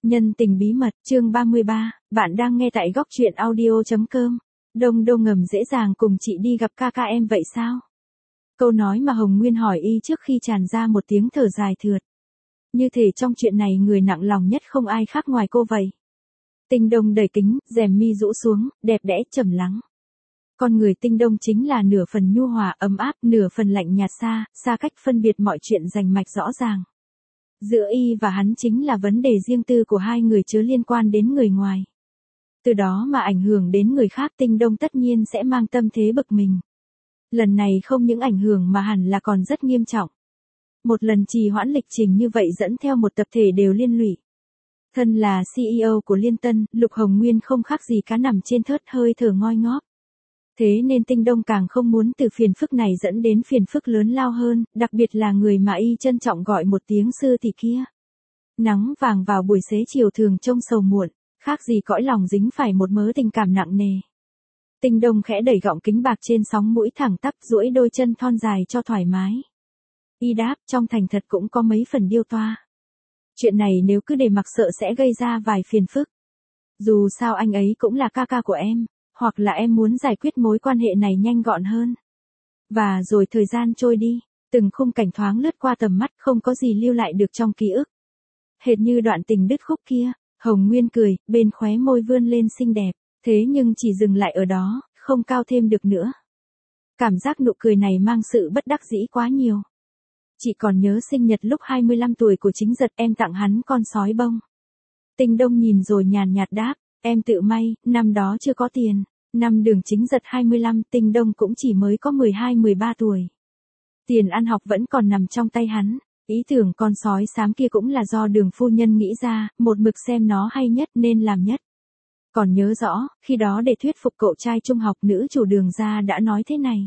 Nhân tình bí mật, chương 33, bạn đang nghe tại góc truyện audio.com. Đông Đô ngầm dễ dàng cùng chị đi gặp ca ca em vậy sao? Câu nói mà Hồng Nguyên hỏi y trước khi tràn ra một tiếng thở dài thượt. Như thể trong chuyện này người nặng lòng nhất không ai khác ngoài cô vậy. Tinh Đông đầy kính, rèm mi rũ xuống, đẹp đẽ trầm lắng. Con người Tinh Đông chính là nửa phần nhu hòa ấm áp, nửa phần lạnh nhạt xa cách phân biệt mọi chuyện rành mạch rõ ràng. Giữa y và hắn chính là vấn đề riêng tư của hai người chớ liên quan đến người ngoài. Từ đó mà ảnh hưởng đến người khác, Tinh Đông tất nhiên sẽ mang tâm thế bực mình. Lần này không những ảnh hưởng mà hẳn là còn rất nghiêm trọng. Một lần trì hoãn lịch trình như vậy dẫn theo một tập thể đều liên lụy. Thân là CEO của Liên Tân, Lục Hồng Nguyên không khác gì cá nằm trên thớt hơi thở ngoi ngóp. Thế nên Tinh Đông càng không muốn từ phiền phức này dẫn đến phiền phức lớn lao hơn, đặc biệt là người mà y trân trọng gọi một tiếng sư tỷ kia. Nắng vàng vào buổi xế chiều thường trông sầu muộn, khác gì cõi lòng dính phải một mớ tình cảm nặng nề. Tinh Đông khẽ đẩy gọng kính bạc trên sóng mũi thẳng tắp, duỗi đôi chân thon dài cho thoải mái. Y đáp, trong thành thật cũng có mấy phần điêu toa. Chuyện này nếu cứ để mặc sợ sẽ gây ra vài phiền phức. Dù sao anh ấy cũng là ca ca của em. Hoặc là em muốn giải quyết mối quan hệ này nhanh gọn hơn. Và rồi thời gian trôi đi, từng khung cảnh thoáng lướt qua tầm mắt không có gì lưu lại được trong ký ức. Hệt như đoạn tình đứt khúc kia, Hồng Nguyên cười, bên khóe môi vươn lên xinh đẹp, thế nhưng chỉ dừng lại ở đó, không cao thêm được nữa. Cảm giác nụ cười này mang sự bất đắc dĩ quá nhiều. Chị còn nhớ sinh nhật lúc 25 tuổi của Chính Giật, em tặng hắn con sói bông. Tinh Đông nhìn rồi nhàn nhạt đáp. Em tự may, năm đó chưa có tiền. Năm Đường Chính Giật 25, Tinh Đông cũng chỉ mới có 12-13 tuổi. Tiền ăn học vẫn còn nằm trong tay hắn. Ý tưởng con sói xám kia cũng là do Đường phu nhân nghĩ ra, một mực xem nó hay nhất nên làm nhất. Còn nhớ rõ, khi đó để thuyết phục cậu trai trung học nữ chủ Đường gia đã nói thế này.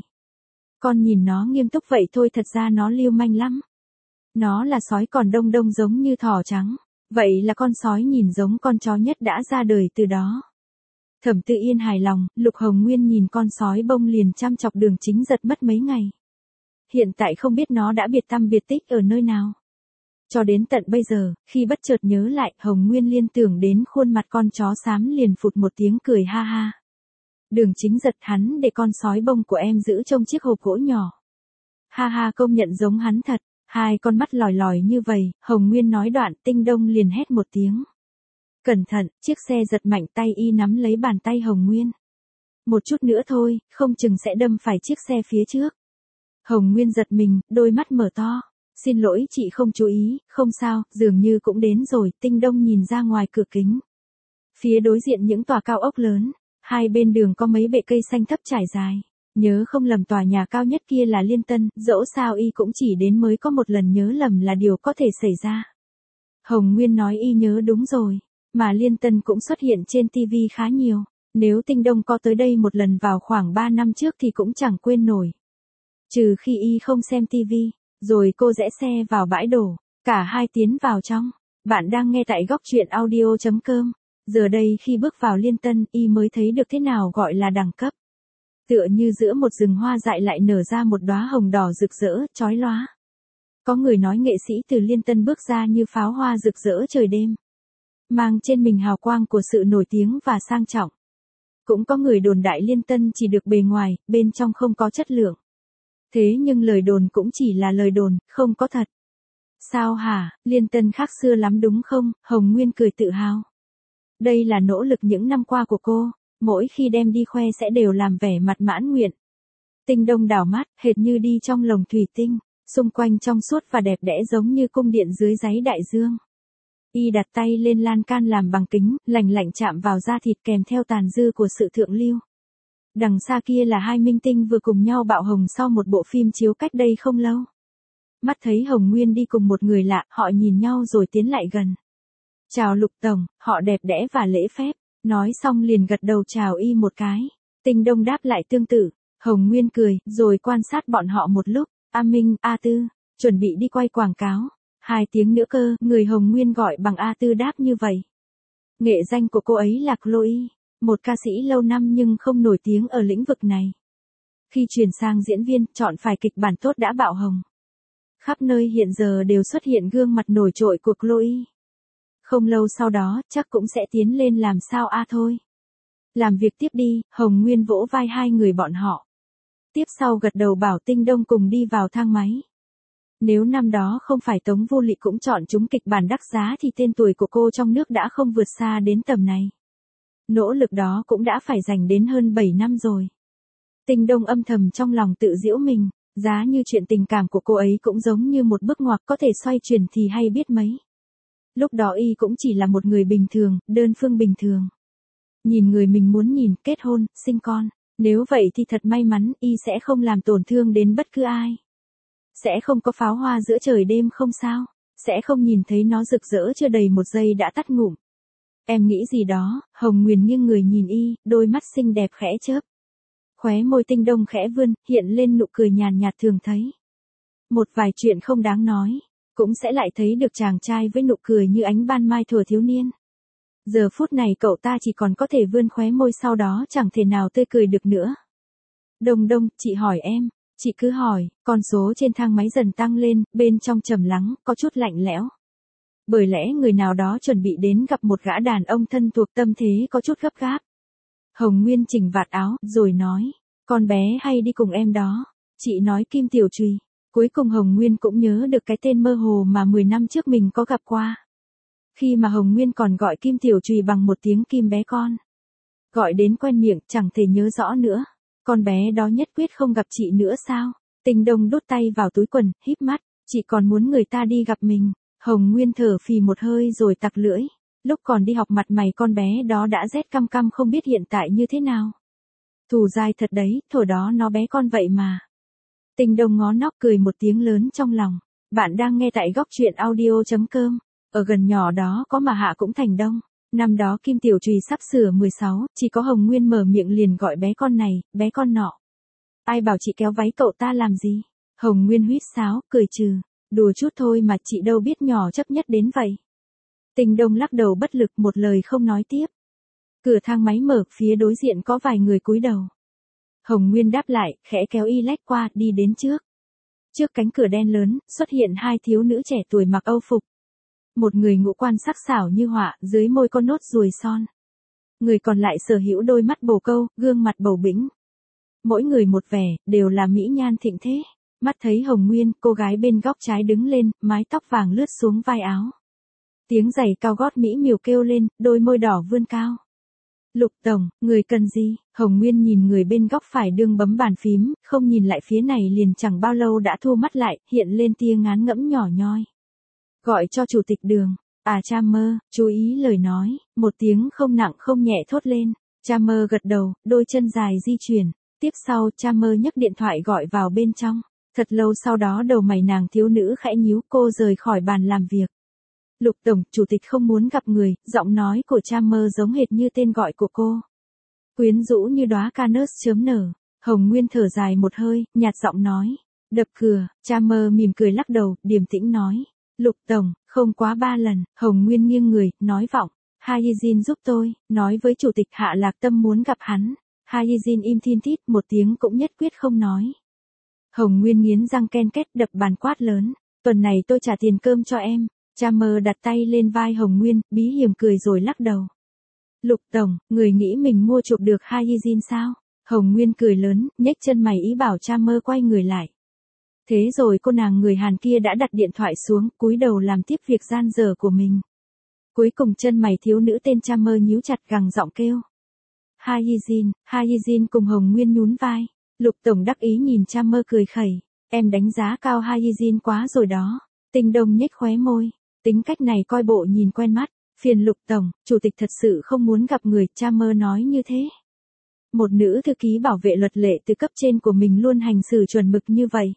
Con nhìn nó nghiêm túc vậy thôi, thật ra nó lưu manh lắm. Nó là sói, còn Đông Đông giống như thỏ trắng. Vậy là con sói nhìn giống con chó nhất đã ra đời từ đó. Thẩm Tự Yên hài lòng, Lục Hồng Nguyên nhìn con sói bông liền chăm chọc Đường Chính Giật mất mấy ngày. Hiện tại không biết nó đã biệt tăm biệt tích ở nơi nào. Cho đến tận bây giờ, khi bất chợt nhớ lại, Hồng Nguyên liên tưởng đến khuôn mặt con chó xám liền phụt một tiếng cười ha ha. Đường Chính Giật, hắn để con sói bông của em giữ trong chiếc hộp gỗ nhỏ. Ha ha, công nhận giống hắn thật. Hai con mắt lòi lòi như vậy, Hồng Nguyên nói đoạn, Tinh Đông liền hét một tiếng. Cẩn thận, chiếc xe giật mạnh, tay y nắm lấy bàn tay Hồng Nguyên. Một chút nữa thôi, không chừng sẽ đâm phải chiếc xe phía trước. Hồng Nguyên giật mình, đôi mắt mở to. Xin lỗi, chị không chú ý, không sao, dường như cũng đến rồi. Tinh Đông nhìn ra ngoài cửa kính. Phía đối diện những tòa cao ốc lớn, hai bên đường có mấy bệ cây xanh thấp trải dài. Nhớ không lầm tòa nhà cao nhất kia là Liên Tân, dẫu sao y cũng chỉ đến mới có một lần nhớ lầm là điều có thể xảy ra. Hồng Nguyên nói y nhớ đúng rồi, mà Liên Tân cũng xuất hiện trên TV khá nhiều, nếu Tinh Đông có tới đây một lần vào khoảng 3 năm trước thì cũng chẳng quên nổi. Trừ khi y không xem TV, rồi cô rẽ xe vào bãi đổ, cả hai tiến vào trong. Bạn đang nghe tại góc truyện audio.com, giờ đây khi bước vào Liên Tân y mới thấy được thế nào gọi là đẳng cấp. Tựa như giữa một rừng hoa dại lại nở ra một đóa hồng đỏ rực rỡ, chói lóa. Có người nói nghệ sĩ từ Liên Tân bước ra như pháo hoa rực rỡ trời đêm, mang trên mình hào quang của sự nổi tiếng và sang trọng. Cũng có người đồn đại Liên Tân chỉ được bề ngoài, bên trong không có chất lượng. Thế nhưng lời đồn cũng chỉ là lời đồn, không có thật. Sao hả, Liên Tân khác xưa lắm đúng không? Hồng Nguyên cười tự hào. Đây là nỗ lực những năm qua của cô. Mỗi khi đem đi khoe sẽ đều làm vẻ mặt mãn nguyện. Tinh Đông đảo mắt, hệt như đi trong lồng thủy tinh, xung quanh trong suốt và đẹp đẽ giống như cung điện dưới đáy đại dương. Y đặt tay lên lan can làm bằng kính, lành lạnh chạm vào da thịt kèm theo tàn dư của sự thượng lưu. Đằng xa kia là hai minh tinh vừa cùng nhau bạo hồng sau một bộ phim chiếu cách đây không lâu. Mắt thấy Hồng Nguyên đi cùng một người lạ, họ nhìn nhau rồi tiến lại gần. Chào Lục Tổng, họ đẹp đẽ và lễ phép. Nói xong liền gật đầu chào y một cái. Tinh Đông đáp lại tương tự. Hồng Nguyên cười, rồi quan sát bọn họ một lúc. A Minh, A Tư, chuẩn bị đi quay quảng cáo. 2 tiếng nữa cơ, người Hồng Nguyên gọi bằng A Tư đáp như vậy. Nghệ danh của cô ấy là Chloe, một ca sĩ lâu năm nhưng không nổi tiếng ở lĩnh vực này. Khi chuyển sang diễn viên, chọn phải kịch bản tốt đã bạo hồng. Khắp nơi hiện giờ đều xuất hiện gương mặt nổi trội của Chloe. Không lâu sau đó, chắc cũng sẽ tiến lên làm sao thôi. Làm việc tiếp đi, Hồng Nguyên vỗ vai hai người bọn họ. Tiếp sau gật đầu bảo Tinh Đông cùng đi vào thang máy. Nếu năm đó không phải Tống Vô Lị cũng chọn chúng kịch bản đắt giá thì tên tuổi của cô trong nước đã không vượt xa đến tầm này. Nỗ lực đó cũng đã phải dành đến hơn 7 năm rồi. Tinh Đông âm thầm trong lòng tự giễu mình, giá như chuyện tình cảm của cô ấy cũng giống như một bước ngoặt có thể xoay chuyển thì hay biết mấy. Lúc đó y cũng chỉ là một người bình thường, đơn phương bình thường. Nhìn người mình muốn nhìn, kết hôn, sinh con. Nếu vậy thì thật may mắn, y sẽ không làm tổn thương đến bất cứ ai. Sẽ không có pháo hoa giữa trời đêm không sao. Sẽ không nhìn thấy nó rực rỡ chưa đầy một giây đã tắt ngụm. Em nghĩ gì đó, Hồng Nguyên nghiêng người nhìn y, đôi mắt xinh đẹp khẽ chớp. Khóe môi Tinh Đông khẽ vươn, hiện lên nụ cười nhàn nhạt thường thấy. Một vài chuyện không đáng nói, cũng sẽ lại thấy được chàng trai với nụ cười như ánh ban mai thuở thiếu niên. Giờ phút này cậu ta chỉ còn có thể vươn khóe môi, sau đó chẳng thể nào tươi cười được nữa. Đông Đông, chị hỏi em. Chị cứ hỏi, con số trên thang máy dần tăng lên, bên trong trầm lắng, có chút lạnh lẽo. Bởi lẽ người nào đó chuẩn bị đến gặp một gã đàn ông thân thuộc, tâm thế có chút gấp gáp. Hồng Nguyên chỉnh vạt áo, rồi nói, con bé hay đi cùng em đó. Chị nói Kim Tiểu Trùy. Cuối cùng Hồng Nguyên cũng nhớ được cái tên mơ hồ mà 10 năm trước mình có gặp qua. Khi mà Hồng Nguyên còn gọi Kim Tiểu Trùy bằng một tiếng Kim bé con. Gọi đến quen miệng, chẳng thể nhớ rõ nữa. Con bé đó nhất quyết không gặp chị nữa sao? Tinh Đông đút tay vào túi quần, híp mắt, chị còn muốn người ta đi gặp mình. Hồng Nguyên thở phì một hơi rồi tặc lưỡi. Lúc còn đi học mặt mày con bé đó đã rét căm căm, không biết hiện tại như thế nào. Thù dai thật đấy, thổi đó nó bé con vậy mà. Tinh Đông ngó nóc cười một tiếng lớn trong lòng. Bạn đang nghe tại góc truyện audio.com. Ở gần nhỏ đó có mà Hạ cũng thành Đông. Năm đó Kim Tiểu Trùy sắp sửa 16, chỉ có Hồng Nguyên mở miệng liền gọi bé con này, bé con nọ. Ai bảo chị kéo váy cậu ta làm gì? Hồng Nguyên huýt sáo, cười trừ. Đùa chút thôi mà, chị đâu biết nhỏ chấp nhất đến vậy. Tinh Đông lắc đầu bất lực, một lời không nói tiếp. Cửa thang máy mở, phía đối diện có vài người cúi đầu. Hồng Nguyên đáp lại, khẽ kéo y lách qua, đi đến trước. Trước cánh cửa đen lớn, xuất hiện hai thiếu nữ trẻ tuổi mặc Âu phục. Một người ngũ quan sắc sảo như họa, dưới môi có nốt ruồi son. Người còn lại sở hữu đôi mắt bồ câu, gương mặt bầu bĩnh. Mỗi người một vẻ, đều là mỹ nhan thịnh thế. Mắt thấy Hồng Nguyên, cô gái bên góc trái đứng lên, mái tóc vàng lướt xuống vai áo. Tiếng giày cao gót mỹ miều kêu lên, đôi môi đỏ vươn cao. Lục tổng, người cần gì? Hồng Nguyên nhìn người bên góc phải đương bấm bàn phím, không nhìn lại phía này liền chẳng bao lâu đã thu mắt lại, hiện lên tia ngán ngẫm nhỏ nhoi. Gọi cho chủ tịch Đường. À Chamber, chú ý lời nói, một tiếng không nặng không nhẹ thốt lên. Chamber gật đầu, đôi chân dài di chuyển. Tiếp sau Chamber nhấc điện thoại gọi vào bên trong. Thật lâu sau đó đầu mày nàng thiếu nữ khẽ nhíu, cô rời khỏi bàn làm việc. Lục tổng, chủ tịch không muốn gặp người, giọng nói của Chamber giống hệt như tên gọi của cô. Quyến rũ như đóa ca nớt chớm nở. Hồng Nguyên thở dài một hơi, nhạt giọng nói. Đập cửa, Chamber mỉm cười lắc đầu, điềm tĩnh nói. Lục tổng, không quá 3 lần, Hồng Nguyên nghiêng người, nói vọng. Ha Yijin giúp tôi, nói với chủ tịch Hạ Lạc Tâm muốn gặp hắn. Ha Yijin im thin thít, một tiếng cũng nhất quyết không nói. Hồng Nguyên nghiến răng ken két, đập bàn quát lớn. Tuần này tôi trả tiền cơm cho em. Chamber đặt tay lên vai Hồng Nguyên, bí hiểm cười rồi lắc đầu. Lục tổng, người nghĩ mình mua chuộc được Ha Yijin sao? Hồng Nguyên cười lớn, nhếch chân mày ý bảo Chamber quay người lại. Thế rồi cô nàng người Hàn kia đã đặt điện thoại xuống, cúi đầu làm tiếp việc gian dở của mình. Cuối cùng chân mày thiếu nữ tên Chamber nhíu chặt, gằn giọng kêu. Ha Yijin cùng Hồng Nguyên nhún vai. Lục tổng đắc ý nhìn Chamber cười khẩy. Em đánh giá cao Ha Yijin quá rồi đó. Tinh Đông nhếch khóe môi. Tính cách này coi bộ nhìn quen mắt. Phiền Lục tổng, chủ tịch thật sự không muốn gặp người, Chamber nói như thế. Một nữ thư ký bảo vệ luật lệ từ cấp trên của mình luôn hành xử chuẩn mực như vậy.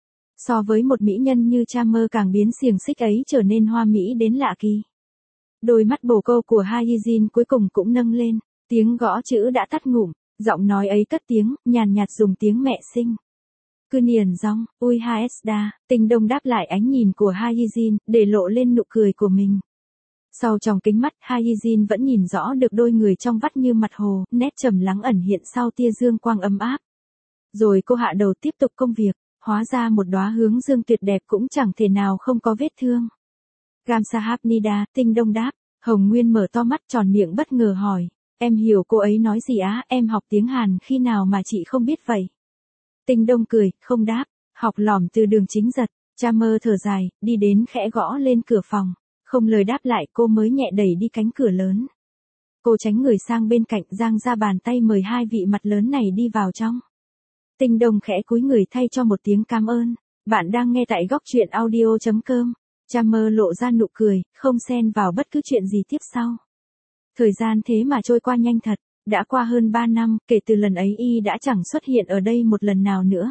So với một mỹ nhân như Chamber càng biến xiềng xích ấy trở nên hoa mỹ đến lạ kỳ. Đôi mắt bồ câu của Ha Yijin cuối cùng cũng nâng lên, tiếng gõ chữ đã tắt ngụm, giọng nói ấy cất tiếng, nhàn nhạt dùng tiếng mẹ sinh. Cứ niền rong, ui ha esda, Tinh Đông đáp lại ánh nhìn của Ha Yijin, để lộ lên nụ cười của mình. Sau trong kính mắt, Ha Yijin vẫn nhìn rõ được đôi người trong vắt như mặt hồ, nét trầm lắng ẩn hiện sau tia dương quang ấm áp. Rồi cô hạ đầu tiếp tục công việc. Hóa ra một đóa hướng dương tuyệt đẹp cũng chẳng thể nào không có vết thương. Gamsahapnida, Tinh Đông đáp, Hồng Nguyên mở to mắt tròn miệng bất ngờ hỏi, em hiểu cô ấy nói gì á, em học tiếng Hàn khi nào mà chị không biết vậy? Tinh Đông cười, không đáp, học lỏm từ Đường Chính Giật, cha mơ thở dài, đi đến khẽ gõ lên cửa phòng, không lời đáp lại cô mới nhẹ đẩy đi cánh cửa lớn. Cô tránh người sang bên cạnh giang ra bàn tay mời hai vị mặt lớn này đi vào trong. Tinh Đông khẽ cúi người thay cho một tiếng cảm ơn. Bạn đang nghe tại góc truyện audio.com. Cha mơ lộ ra nụ cười, không xen vào bất cứ chuyện gì tiếp sau. Thời gian thế mà trôi qua nhanh thật, đã qua hơn 3 năm, kể từ lần ấy y đã chẳng xuất hiện ở đây một lần nào nữa.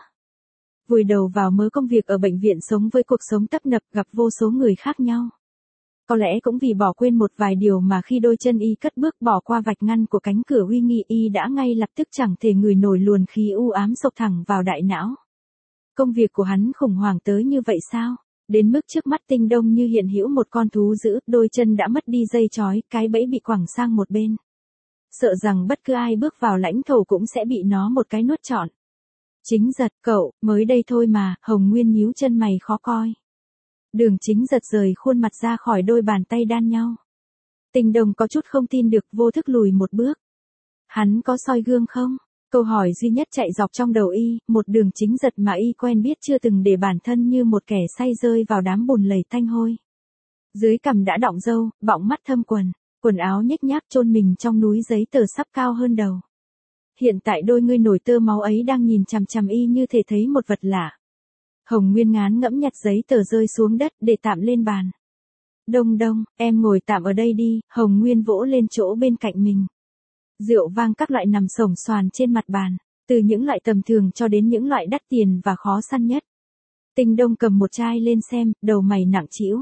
Vùi đầu vào mớ công việc ở bệnh viện sống với cuộc sống tấp nập gặp vô số người khác nhau. Có lẽ cũng vì bỏ quên một vài điều mà khi đôi chân y cất bước bỏ qua vạch ngăn của cánh cửa uy nghi y đã ngay lập tức chẳng thể ngửi nổi luồn khí u ám xộc thẳng vào đại não. Công việc của hắn khủng hoảng tới như vậy sao? Đến mức trước mắt Tinh Đông như hiện hữu một con thú dữ, đôi chân đã mất đi dây trói, cái bẫy bị quẳng sang một bên. Sợ rằng bất cứ ai bước vào lãnh thổ cũng sẽ bị nó một cái nuốt trọn. Chính Giật, cậu, mới đây thôi mà, Hồng Nguyên nhíu chân mày khó coi. Đường Chính Giật rời khuôn mặt ra khỏi đôi bàn tay đan nhau. Tinh Đông có chút không tin được, vô thức lùi một bước. Hắn có soi gương không? Câu hỏi duy nhất chạy dọc trong đầu y, một Đường Chính Giật mà y quen biết chưa từng để bản thân như một kẻ say rơi vào đám bùn lầy tanh hôi. Dưới cằm đã đọng râu, bọng mắt thâm quần áo nhếch nhác chôn mình trong núi giấy tờ sắp cao hơn đầu. Hiện tại đôi ngươi nổi tơ máu ấy đang nhìn chằm chằm y như thể thấy một vật lạ. Hồng Nguyên ngán ngẫm nhặt giấy tờ rơi xuống đất để tạm lên bàn. Đông Đông, em ngồi tạm ở đây đi, Hồng Nguyên vỗ lên chỗ bên cạnh mình. Rượu vang các loại nằm xổm xoàn trên mặt bàn, từ những loại tầm thường cho đến những loại đắt tiền và khó săn nhất. Tinh Đông cầm một chai lên xem, đầu mày nặng trĩu.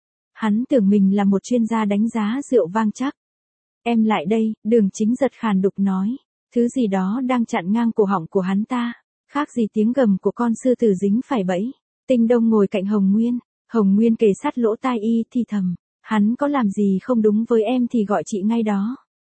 Hắn tưởng mình là một chuyên gia đánh giá rượu vang chắc. Em lại đây, Đường Chính Giật khàn đục nói. Thứ gì đó đang chặn ngang cổ họng của hắn ta, khác gì tiếng gầm của con sư tử dính phải bẫy. Tinh Đông ngồi cạnh Hồng Nguyên kề sát lỗ tai y thì thầm, hắn có làm gì không đúng với em thì gọi chị ngay đó.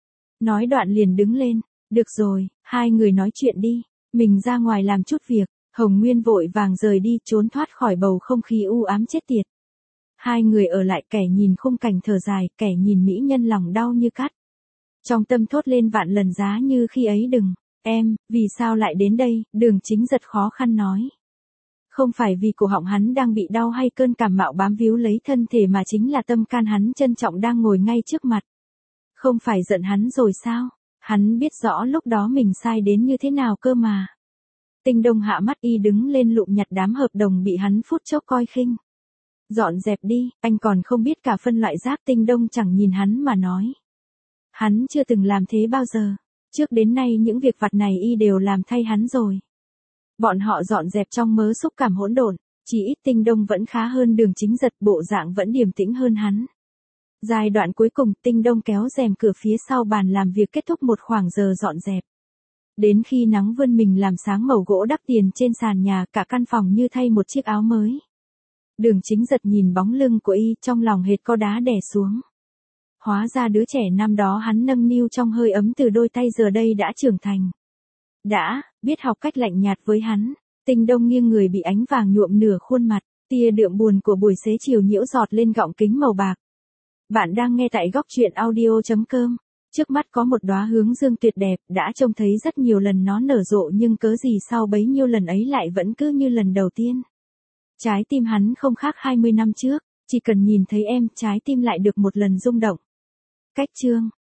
Nói đoạn liền đứng lên, được rồi, hai người nói chuyện đi, mình ra ngoài làm chút việc. Hồng Nguyên vội vàng rời đi, trốn thoát khỏi bầu không khí u ám chết tiệt. Hai người ở lại, kẻ nhìn khung cảnh thở dài, kẻ nhìn mỹ nhân lòng đau như cắt. Trong tâm thốt lên vạn lần giá như khi ấy đừng, em, vì sao lại đến đây, Đường Chính Giật khó khăn nói. Không phải vì cổ họng hắn đang bị đau hay cơn cảm mạo bám víu lấy thân thể mà chính là tâm can hắn trân trọng đang ngồi ngay trước mặt. Không phải giận hắn rồi sao, hắn biết rõ lúc đó mình sai đến như thế nào cơ mà. Tinh Đông hạ mắt y đứng lên lụm nhặt đám hợp đồng bị hắn phút chốc coi khinh. Dọn dẹp đi, anh còn không biết cả phân loại rác. Tinh Đông chẳng nhìn hắn mà nói. Hắn chưa từng làm thế bao giờ. Trước đến nay những việc vặt này y đều làm thay hắn rồi. Bọn họ dọn dẹp trong mớ xúc cảm hỗn độn, chỉ ít Tinh Đông vẫn khá hơn Đường Chính Giật, bộ dạng vẫn điềm tĩnh hơn hắn. Giai đoạn cuối cùng, Tinh Đông kéo rèm cửa phía sau bàn làm việc kết thúc một khoảng giờ dọn dẹp. Đến khi nắng vươn mình làm sáng màu gỗ đắt tiền trên sàn nhà, cả căn phòng như thay một chiếc áo mới. Đường Chính Giật nhìn bóng lưng của y, trong lòng hệt có đá đè xuống. Hóa ra đứa trẻ năm đó hắn nâng niu trong hơi ấm từ đôi tay giờ đây đã trưởng thành. Đã, biết học cách lạnh nhạt với hắn. Tinh Đông nghiêng người bị ánh vàng nhuộm nửa khuôn mặt, tia đượm buồn của buổi xế chiều nhiễu giọt lên gọng kính màu bạc. Bạn đang nghe tại góc truyện audio.com. Trước mắt có một đóa hướng dương tuyệt đẹp, đã trông thấy rất nhiều lần nó nở rộ nhưng cớ gì sau bấy nhiêu lần ấy lại vẫn cứ như lần đầu tiên. Trái tim hắn không khác 20 năm trước, chỉ cần nhìn thấy em, trái tim lại được một lần rung động. Cách chương